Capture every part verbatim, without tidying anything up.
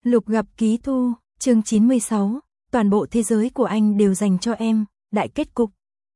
Lục gặp Ký Thu, chương chín mươi sáu, toàn bộ thế giới của anh đều dành cho em, đại kết cục.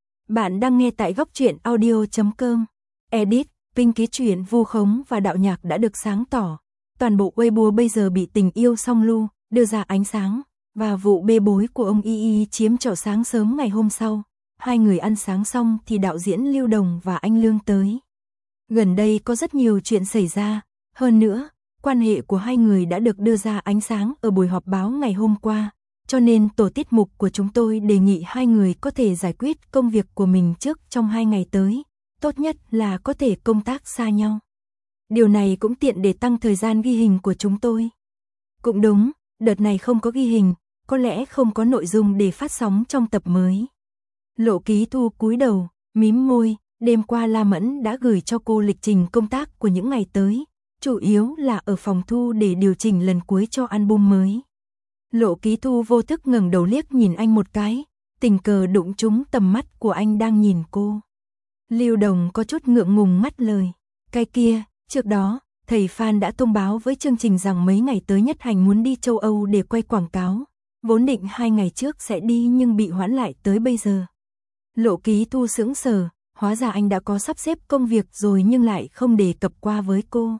Bạn đang nghe tại góc truyện audio chấm com. Edit, Pink ký truyện vu khống và đạo nhạc đã được sáng tỏ. Toàn bộ Weibo bây giờ bị tình yêu song lưu đưa ra ánh sáng, và vụ bê bối của ông Y Y chiếm chỗ sáng sớm ngày hôm sau. Hai người ăn sáng xong thì đạo diễn Lưu Đồng và anh Lương tới. Gần đây có rất nhiều chuyện xảy ra, hơn nữa, quan hệ của hai người đã được đưa ra ánh sáng ở buổi họp báo ngày hôm qua, cho nên tổ tiết mục của chúng tôi đề nghị hai người có thể giải quyết công việc của mình trước trong hai ngày tới, tốt nhất là có thể công tác xa nhau. Điều này cũng tiện để tăng thời gian ghi hình của chúng tôi. Cũng đúng, đợt này không có ghi hình, có lẽ không có nội dung để phát sóng trong tập mới. Lộ Ký Thu cúi đầu, mím môi, đêm qua La Mẫn đã gửi cho cô lịch trình công tác của những ngày tới, chủ yếu là ở phòng thu để điều chỉnh lần cuối cho album mới. Lộ Ký Thu vô thức ngẩng đầu liếc nhìn anh một cái, tình cờ đụng trúng tầm mắt của anh đang nhìn cô. Lưu Đồng có chút ngượng ngùng ngắt lời, cái kia, trước đó, thầy Phan đã thông báo với chương trình rằng mấy ngày tới Nhất Hành muốn đi châu Âu để quay quảng cáo, vốn định hai ngày trước sẽ đi nhưng bị hoãn lại tới bây giờ. Lộ Ký Thu sững sờ, hóa ra anh đã có sắp xếp công việc rồi nhưng lại không đề cập qua với cô.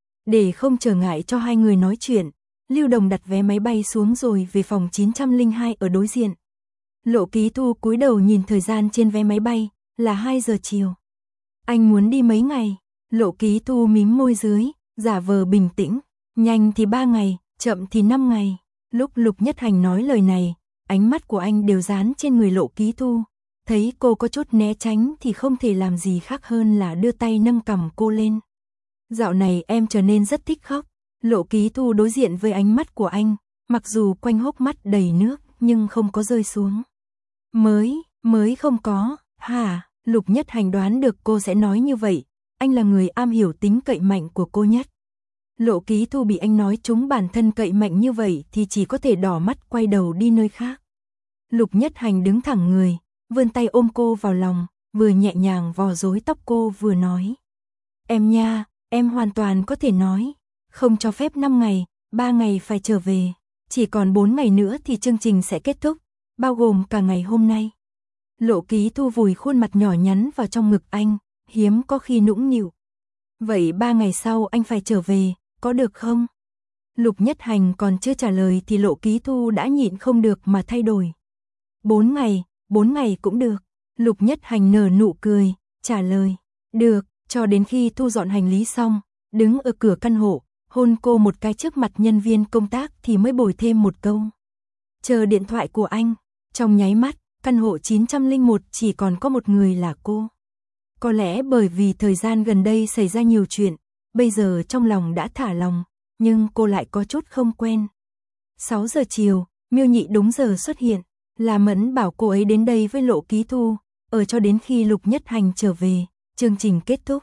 Để không trở ngại cho hai người nói chuyện, Lưu Đồng đặt vé máy bay xuống rồi về phòng chín không hai ở đối diện. Lộ Ký Thu cúi đầu nhìn thời gian trên vé máy bay, là hai giờ chiều. Anh muốn đi mấy ngày? Lộ Ký Thu mím môi dưới, giả vờ bình tĩnh, nhanh thì ba ngày, chậm thì năm ngày. Lúc Lục Nhất Hành nói lời này, ánh mắt của anh đều dán trên người Lộ Ký Thu. Thấy cô có chút né tránh thì không thể làm gì khác hơn là đưa tay nâng cằm cô lên. Dạo này em trở nên rất thích khóc. Lộ Ký Thu đối diện với ánh mắt của anh, mặc dù quanh hốc mắt đầy nước nhưng không có rơi xuống. Mới, mới không có, hả? Lục Nhất Hành đoán được cô sẽ nói như vậy, anh là người am hiểu tính cậy mạnh của cô nhất. Lộ Ký Thu bị anh nói trúng bản thân cậy mạnh như vậy thì chỉ có thể đỏ mắt quay đầu đi nơi khác. Lục Nhất Hành đứng thẳng người, vươn tay ôm cô vào lòng, vừa nhẹ nhàng vò rối tóc cô vừa nói. Em nha, em hoàn toàn có thể nói, không cho phép năm ngày, ba ngày phải trở về, chỉ còn bốn ngày nữa thì chương trình sẽ kết thúc, bao gồm cả ngày hôm nay. Lộ Ký Thu vùi khuôn mặt nhỏ nhắn vào trong ngực anh, hiếm có khi nũng nịu. Vậy ba ngày sau anh phải trở về, có được không? Lục Nhất Hành còn chưa trả lời thì Lộ Ký Thu đã nhịn không được mà thay đổi. Bốn ngày, bốn ngày cũng được. Lục Nhất Hành nở nụ cười, trả lời. Được, cho đến khi thu dọn hành lý xong, đứng ở cửa căn hộ, hôn cô một cái trước mặt nhân viên công tác thì mới bồi thêm một câu. Chờ điện thoại của anh. Trong nháy mắt, căn hộ chín không một chỉ còn có một người là cô. Có lẽ bởi vì thời gian gần đây xảy ra nhiều chuyện, bây giờ trong lòng đã thả lòng, nhưng cô lại có chút không quen. sáu giờ chiều, Miêu Nhị đúng giờ xuất hiện. La Mẫn bảo cô ấy đến đây với Lộ Ký Thu, ở cho đến khi Lục Nhất Hành trở về, chương trình kết thúc.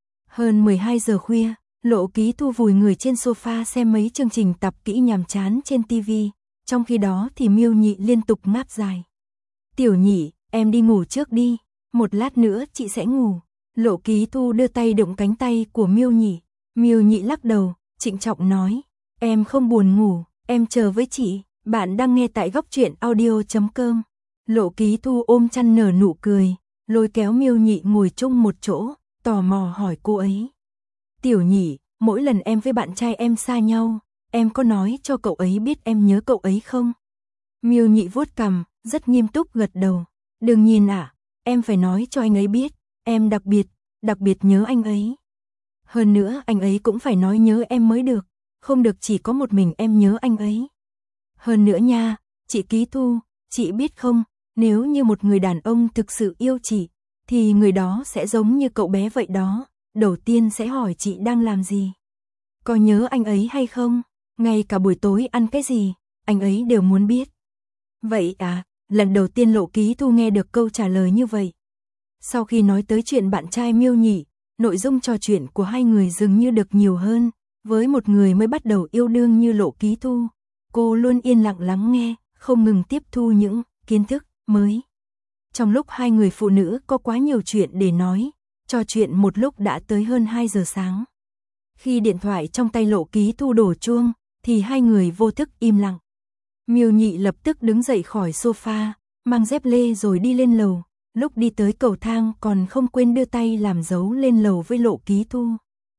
Hơn mười hai giờ khuya, Lộ Ký Thu vùi người trên sofa xem mấy chương trình tập kỹ nhàm chán trên ti vi, trong khi đó thì Miêu Nhị liên tục ngáp dài. Tiểu Nhị, em đi ngủ trước đi, một lát nữa chị sẽ ngủ. Lộ Ký Thu đưa tay đụng cánh tay của Miêu Nhị, Miêu Nhị lắc đầu, trịnh trọng nói, em không buồn ngủ, em chờ với chị. Bạn đang nghe tại góc truyện audio chấm com. Lộ Ký Thu ôm chăn nở nụ cười, lôi kéo Miêu Nhị ngồi chung một chỗ, tò mò hỏi cô ấy. Tiểu Nhị, mỗi lần em với bạn trai em xa nhau, em có nói cho cậu ấy biết em nhớ cậu ấy không? Miêu Nhị vuốt cằm, rất nghiêm túc gật đầu. Đương nhiên ạ, à, em phải nói cho anh ấy biết, em đặc biệt, đặc biệt nhớ anh ấy. Hơn nữa anh ấy cũng phải nói nhớ em mới được, không được chỉ có một mình em nhớ anh ấy. Hơn nữa nha, chị Ký Thu, chị biết không, nếu như một người đàn ông thực sự yêu chị, thì người đó sẽ giống như cậu bé vậy đó, đầu tiên sẽ hỏi chị đang làm gì. Có nhớ anh ấy hay không, ngay cả buổi tối ăn cái gì, anh ấy đều muốn biết. Vậy à, lần đầu tiên Lộ Ký Thu nghe được câu trả lời như vậy. Sau khi nói tới chuyện bạn trai Miêu Nhị, nội dung trò chuyện của hai người dường như được nhiều hơn, với một người mới bắt đầu yêu đương như Lộ Ký Thu. Cô luôn yên lặng lắng nghe, không ngừng tiếp thu những kiến thức mới. Trong lúc hai người phụ nữ có quá nhiều chuyện để nói, trò chuyện một lúc đã tới hơn hai giờ sáng. Khi điện thoại trong tay Lộ Ký Thu đổ chuông, thì hai người vô thức im lặng. Miêu Nhị lập tức đứng dậy khỏi sofa, mang dép lê rồi đi lên lầu, lúc đi tới cầu thang còn không quên đưa tay làm dấu lên lầu với Lộ Ký Thu.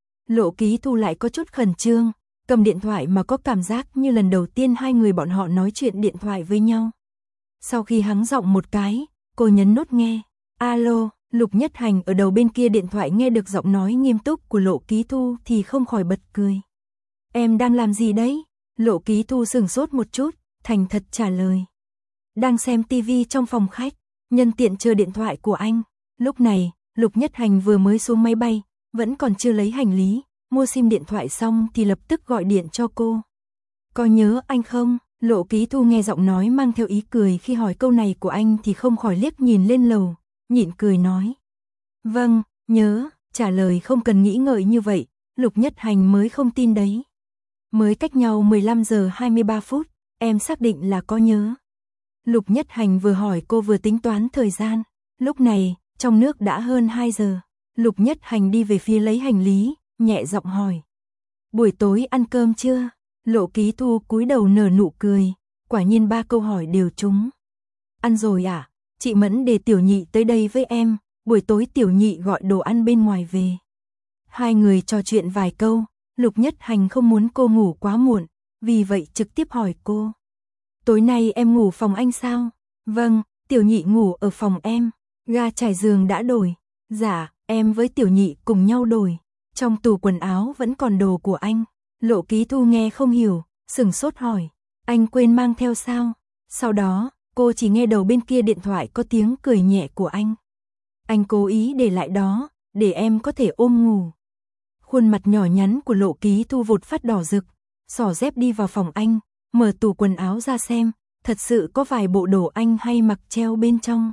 Lộ Ký Thu lại có chút khẩn trương, cầm điện thoại mà có cảm giác như lần đầu tiên hai người bọn họ nói chuyện điện thoại với nhau. Sau khi hắng giọng một cái, cô nhấn nút nghe. Alo, Lục Nhất Hành ở đầu bên kia điện thoại nghe được giọng nói nghiêm túc của Lộ Ký Thu thì không khỏi bật cười. Em đang làm gì đấy? Lộ Ký Thu sửng sốt một chút, thành thật trả lời. Đang xem tivi trong phòng khách, nhân tiện chờ điện thoại của anh. Lúc này, Lục Nhất Hành vừa mới xuống máy bay, vẫn còn chưa lấy hành lý, mua sim điện thoại xong thì lập tức gọi điện cho cô. Có nhớ anh không? Lộ Ký Thu nghe giọng nói mang theo ý cười khi hỏi câu này của anh thì không khỏi liếc nhìn lên lầu, nhịn cười nói. Vâng, nhớ, trả lời không cần nghĩ ngợi như vậy, Lục Nhất Hành mới không tin đấy. Mới cách nhau mười lăm giờ hai mươi ba phút, em xác định là có nhớ. Lục Nhất Hành vừa hỏi cô vừa tính toán thời gian. Lúc này, trong nước đã hơn hai giờ. Lục Nhất Hành đi về phía lấy hành lý, nhẹ giọng hỏi. Buổi tối ăn cơm chưa? Lộ Ký Thu cúi đầu nở nụ cười, quả nhiên ba câu hỏi đều trúng. Ăn rồi à? Chị Mẫn để Tiểu Nhị tới đây với em, buổi tối Tiểu Nhị gọi đồ ăn bên ngoài về. Hai người trò chuyện vài câu, Lục Nhất Hành không muốn cô ngủ quá muộn, vì vậy trực tiếp hỏi cô. Tối nay em ngủ phòng anh sao? Vâng, Tiểu Nhị ngủ ở phòng em, ga trải giường đã đổi. Dạ, em với Tiểu Nhị cùng nhau đổi. Trong tủ quần áo vẫn còn đồ của anh. Lộ Ký Thu nghe không hiểu, sửng sốt hỏi. Anh quên mang theo sao? Sau đó, cô chỉ nghe đầu bên kia điện thoại có tiếng cười nhẹ của anh. Anh cố ý để lại đó, để em có thể ôm ngủ. Khuôn mặt nhỏ nhắn của Lộ Ký Thu vụt phát đỏ rực, xỏ dép đi vào phòng anh, mở tủ quần áo ra xem, thật sự có vài bộ đồ anh hay mặc treo bên trong.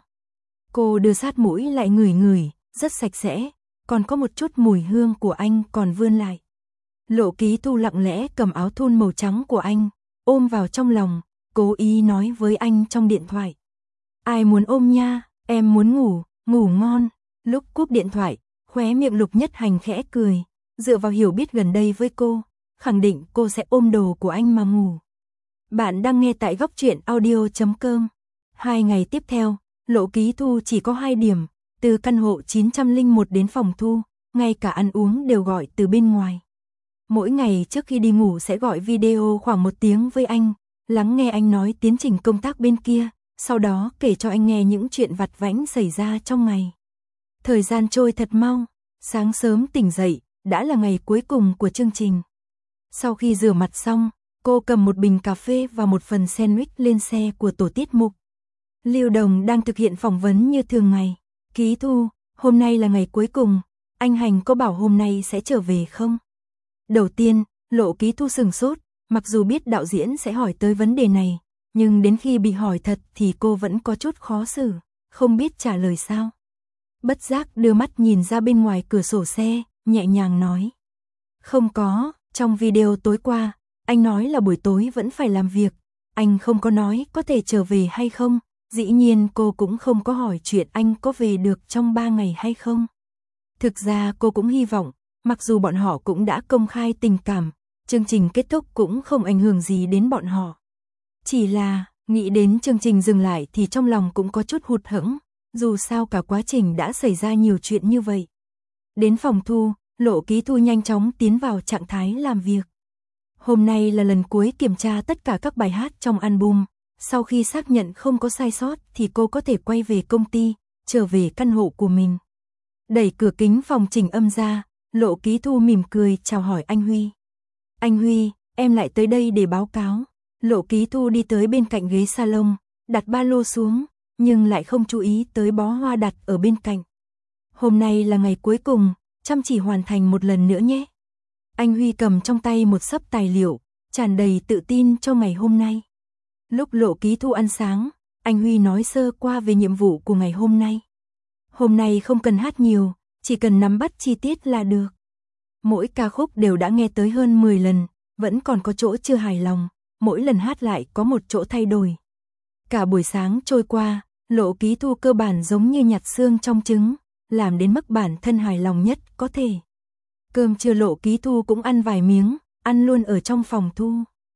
Cô đưa sát mũi lại ngửi ngửi, rất sạch sẽ, còn có một chút mùi hương của anh còn vươn lại. Lộ Ký Thu lặng lẽ cầm áo thun màu trắng của anh, ôm vào trong lòng, cố ý nói với anh trong điện thoại. Ai muốn ôm nha, em muốn ngủ, ngủ ngon. Lúc cúp điện thoại, khóe miệng Lục Nhất Hành khẽ cười, dựa vào hiểu biết gần đây với cô, khẳng định cô sẽ ôm đồ của anh mà ngủ. Bạn đang nghe tại góc truyện audio chấm com. Hai ngày tiếp theo, Lộ Ký Thu chỉ có hai điểm, từ căn hộ chín không một đến phòng thu, ngay cả ăn uống đều gọi từ bên ngoài. Mỗi ngày trước khi đi ngủ sẽ gọi video khoảng một tiếng với anh, lắng nghe anh nói tiến trình công tác bên kia, sau đó kể cho anh nghe những chuyện vặt vãnh xảy ra trong ngày. Thời gian trôi thật mau, sáng sớm tỉnh dậy, đã là ngày cuối cùng của chương trình. Sau khi rửa mặt xong, cô cầm một bình cà phê và một phần sandwich lên xe của tổ tiết mục. Lưu Đồng đang thực hiện phỏng vấn như thường ngày. Ký Thu, hôm nay là ngày cuối cùng, anh Hành có bảo hôm nay sẽ trở về không? Đầu tiên, Lộ Ký Thu sửng sốt, mặc dù biết đạo diễn sẽ hỏi tới vấn đề này, nhưng đến khi bị hỏi thật thì cô vẫn có chút khó xử, không biết trả lời sao. Bất giác đưa mắt nhìn ra bên ngoài cửa sổ xe, nhẹ nhàng nói. Không có, trong video tối qua, anh nói là buổi tối vẫn phải làm việc, anh không có nói có thể trở về hay không, dĩ nhiên cô cũng không có hỏi chuyện anh có về được trong ba ngày hay không. Thực ra cô cũng hy vọng, mặc dù bọn họ cũng đã công khai tình cảm, chương trình kết thúc cũng không ảnh hưởng gì đến bọn họ. Chỉ là, nghĩ đến chương trình dừng lại thì trong lòng cũng có chút hụt hẫng, dù sao cả quá trình đã xảy ra nhiều chuyện như vậy. Đến phòng thu, Lộ Ký Thu nhanh chóng tiến vào trạng thái làm việc. Hôm nay là lần cuối kiểm tra tất cả các bài hát trong album, sau khi xác nhận không có sai sót thì cô có thể quay về công ty, trở về căn hộ của mình. Đẩy cửa kính phòng chỉnh âm ra, Lộ Ký Thu mỉm cười chào hỏi anh Huy. Anh Huy, em lại tới đây để báo cáo. Lộ Ký Thu đi tới bên cạnh ghế salon, đặt ba lô xuống, nhưng lại không chú ý tới bó hoa đặt ở bên cạnh. Hôm nay là ngày cuối cùng, chăm chỉ hoàn thành một lần nữa nhé. Anh Huy cầm trong tay một xấp tài liệu, tràn đầy tự tin cho ngày hôm nay. Lúc Lộ Ký Thu ăn sáng, anh Huy nói sơ qua về nhiệm vụ của ngày hôm nay. Hôm nay không cần hát nhiều, chỉ cần nắm bắt chi tiết là được. Mỗi ca khúc đều đã nghe tới hơn mười lần, vẫn còn có chỗ chưa hài lòng, mỗi lần hát lại có một chỗ thay đổi. Cả buổi sáng trôi qua, Lộ Ký Thu cơ bản giống như nhặt xương trong trứng, làm đến mức bản thân hài lòng nhất có thể. Cơm trưa Lộ Ký Thu cũng ăn vài miếng, ăn luôn ở trong phòng thu.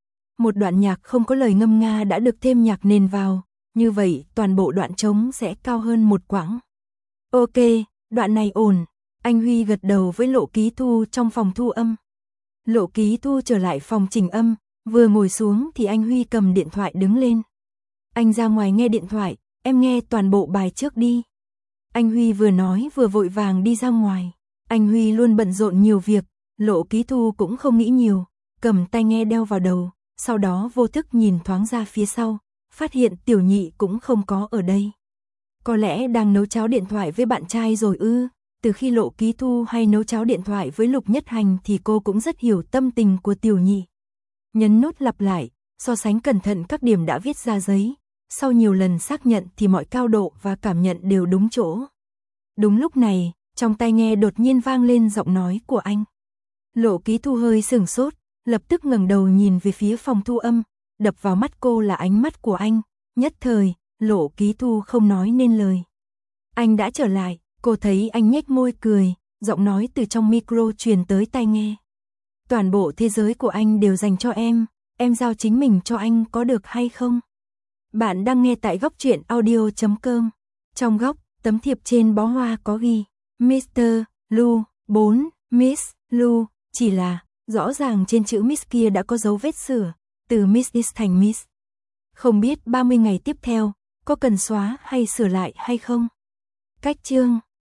Một đoạn nhạc không có lời ngâm nga đã được thêm nhạc nền vào, như vậy toàn bộ đoạn trống sẽ cao hơn một quãng. Ok, đoạn này ổn. Anh Huy gật đầu với Lộ Ký Thu trong phòng thu âm. Lộ Ký Thu trở lại phòng chỉnh âm, vừa ngồi xuống thì anh Huy cầm điện thoại đứng lên. Anh ra ngoài nghe điện thoại, em nghe toàn bộ bài trước đi. Anh Huy vừa nói vừa vội vàng đi ra ngoài. Anh Huy luôn bận rộn nhiều việc, Lộ Ký Thu cũng không nghĩ nhiều, cầm tai nghe đeo vào đầu, sau đó vô thức nhìn thoáng ra phía sau, phát hiện Tiểu Nhị cũng không có ở đây. Có lẽ đang nấu cháo điện thoại với bạn trai rồi ư? Từ khi Lộ Ký Thu hay nấu cháo điện thoại với Lục Nhất Hành thì cô cũng rất hiểu tâm tình của Tiểu Nhị. Nhấn nút lặp lại, so sánh cẩn thận các điểm đã viết ra giấy. Sau nhiều lần xác nhận thì mọi cao độ và cảm nhận đều đúng chỗ. Đúng lúc này, trong tai nghe đột nhiên vang lên giọng nói của anh. Lộ Ký Thu hơi sửng sốt, lập tức ngẩng đầu nhìn về phía phòng thu âm, đập vào mắt cô là ánh mắt của anh. Nhất thời, Lộ Ký Thu không nói nên lời. Anh đã trở lại, cô thấy anh nhếch môi cười, giọng nói từ trong micro truyền tới tai nghe. Toàn bộ thế giới của anh đều dành cho em, em giao chính mình cho anh có được hay không? Bạn đang nghe tại góc truyện audio chấm com. Trong góc, tấm thiệp trên bó hoa có ghi mít tơ Lu, bốn, Miss Lu, chỉ là, rõ ràng trên chữ Miss kia đã có dấu vết sửa, từ Missis thành Miss. Không biết ba mươi ngày tiếp theo, có cần xóa hay sửa lại hay không? Cách chương